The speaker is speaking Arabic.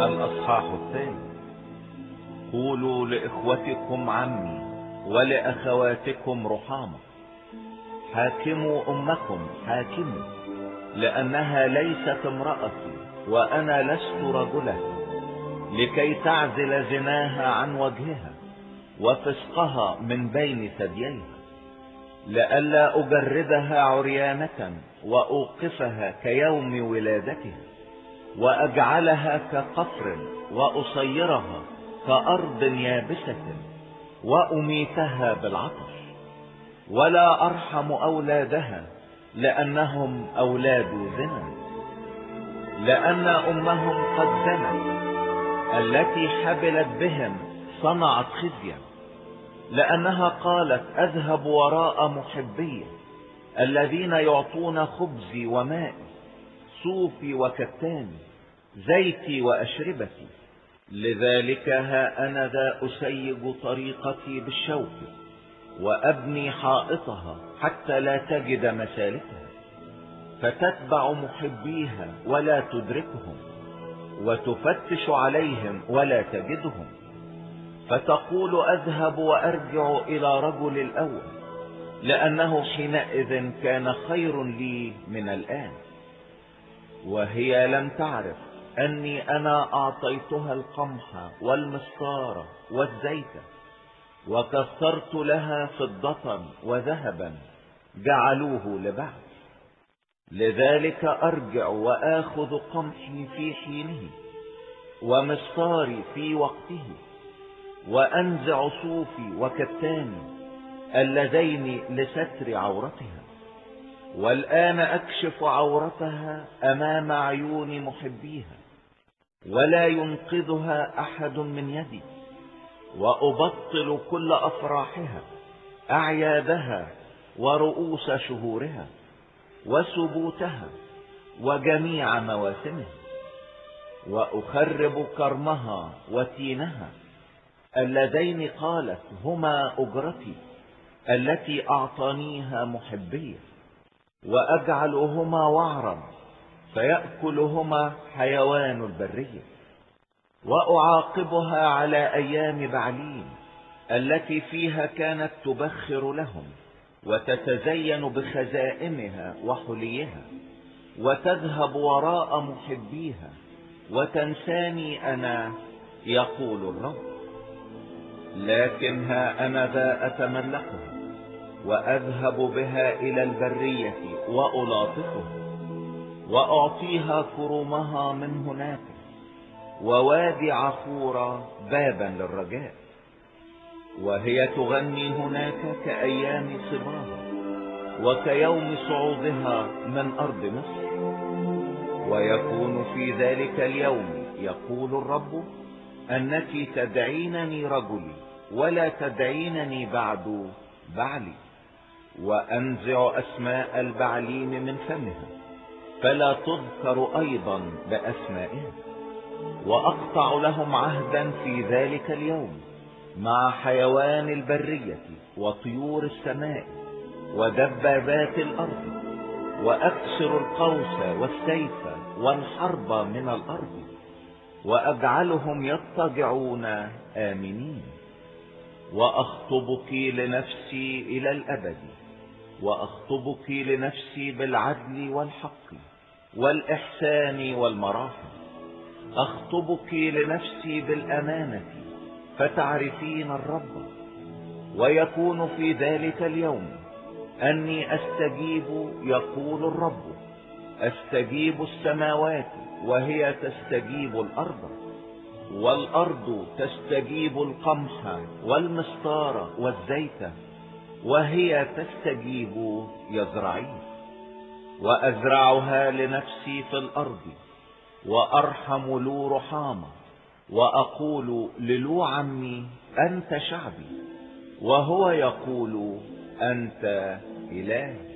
الأصحاح الثاني. قولوا لإخوتكم عمي ولأخواتكم رحامة، حاكموا أمكم حاكموا، لأنها ليست امرأتي وأنا لست رجلها، لكي تعزل زناها عن وجهها وفسقها من بين ثدييها، لئلا أجردها عريانة وأوقفها كيوم ولادتها، وأجعلها كقفر وأصيرها كأرض يابسة وأميتها بالعطش، ولا أرحم أولادها لأنهم أولاد زنا، لأن أمهم قد زنت، التي حبلت بهم صنعت خزيا، لأنها قالت أذهب وراء محبي الذين يعطون خبزي ومائي، صوفي وكتاني، زيتي وأشربتي. لذلك ها أنا ذا أسيج طريقتي بالشوك وأبني حائطها حتى لا تجد مسالكها، فتتبع محبيها ولا تدركهم، وتفتش عليهم ولا تجدهم، فتقول أذهب وأرجع إلى رجل الأول، لأنه حينئذ كان خير لي من الآن. وهي لم تعرف أني أنا أعطيتها القمح والمسطار والزيت، وكسرت لها فضة وذهبا جعلوه لبعض. لذلك أرجع وآخذ قمحي في حينه ومسطاري في وقته، وأنزع صوفي وكتاني اللذين لستر عورتها. والآن أكشف عورتها أمام عيون محبيها، ولا ينقذها أحد من يدي، وأبطل كل أفراحها، أعيادها ورؤوس شهورها وسبوتها وجميع مواسمها، وأخرب كرمها وتينها اللذين قالت هما أجرتي التي أعطانيها محبية، وأجعلهما وعرا فيأكلهما حيوان البرية. وأعاقبها على أيام بعليم التي فيها كانت تبخر لهم وتتزين بخزائمها وحليها، وتذهب وراء محبيها وتنساني أنا، يقول الرب. لكن ها أنا ذا أتملكها وأذهب بها إلى البرية وألاطفها، وأعطيها كرمها من هناك، ووادي عفورة بابا للرجاء، وهي تغني هناك كأيام صباها وكيوم صعودها من أرض مصر. ويكون في ذلك اليوم، يقول الرب، أنك تدعينني رجلي ولا تدعينني بعد بعلي، وأنزع أسماء البعليم من فمها فلا تذكر أيضا بأسمائها، وأقطع لهم عهدا في ذلك اليوم مع حيوان البرية وطيور السماء ودبابات الأرض، وأكسر القوس والسيف والحرب من الأرض، وأجعلهم يضطجعون آمنين. وأخطبك لنفسي إلى الأبد، وأخطبك لنفسي بالعدل والحق والإحسان والمراحم، أخطبك لنفسي بالأمانة فتعرفين الرب. ويكون في ذلك اليوم أني أستجيب، يقول الرب، أستجيب السماوات وهي تستجيب الأرض، والأرض تستجيب القمح والمسطار والزيت وهي تستجيب يزرعين. وأزرعها لنفسي في الأرض، وأرحم لو رحامة، وأقول للو عمي أنت شعبي، وهو يقول أنت إلهي.